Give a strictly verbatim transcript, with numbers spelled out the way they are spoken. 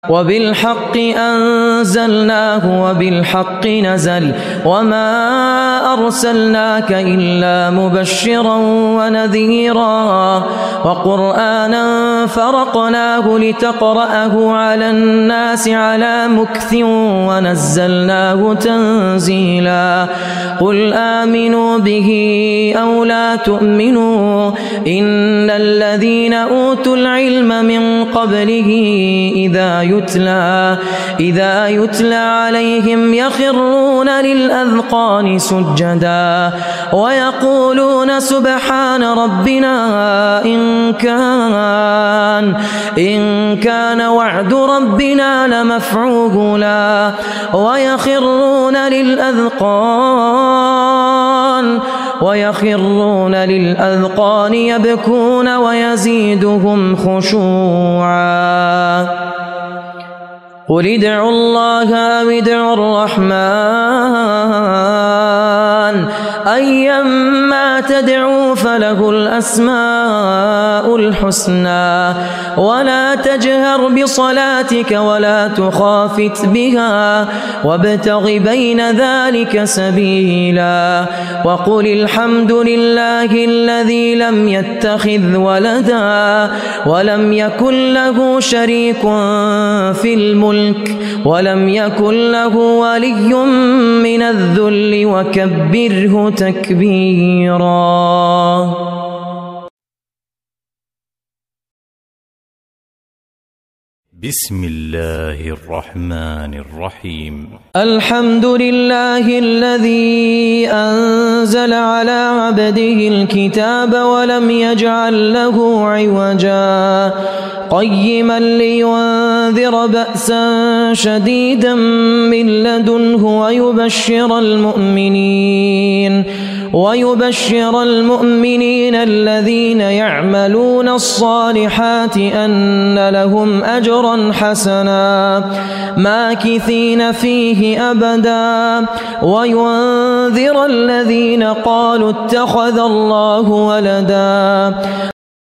وبالحق أنزلناه وبالحق نزل وما أرسلناك إلا مبشرا ونذيرا وقرآنا فرقناه لتقرأه على الناس على مكث ونزلناه تنزيلا قل آمنوا به أو لا تؤمنوا إن الذين أوتوا العلم من قبله إذا يتلى إذا يتلى عليهم يخرون للأذقان سجدا ويقولون سبحان ربنا إن كان إن كان وعد ربنا لمفعولا ويخرون للأذقان ويخرون للأذقان يبكون ويزيدهم خشوعا قل ادعوا الله أو ادعوا الرحمن أيما تدعوا فله الأسماء الحسنى ولا تجهر بصلاتك ولا تخافت بها وابتغ بين ذلك سبيلا وقل الحمد لله الذي لم يتخذ ولدا ولم يكن له شريك في الملك ولم يكن له ولي من الذل وكبره تكبيرا. بسم الله الرحمن الرحيم. الحمد لله الذي أنزل على عبده الكتاب ولم يجعل له عوجا قيما لينذر بأسا شديدا من لدنه ويبشر المؤمنين ويبشر المؤمنين الذين يعملون الصالحات أن لهم أجرا حسنا ماكثين فيه أبدا وينذر الذين قالوا اتخذ الله ولدا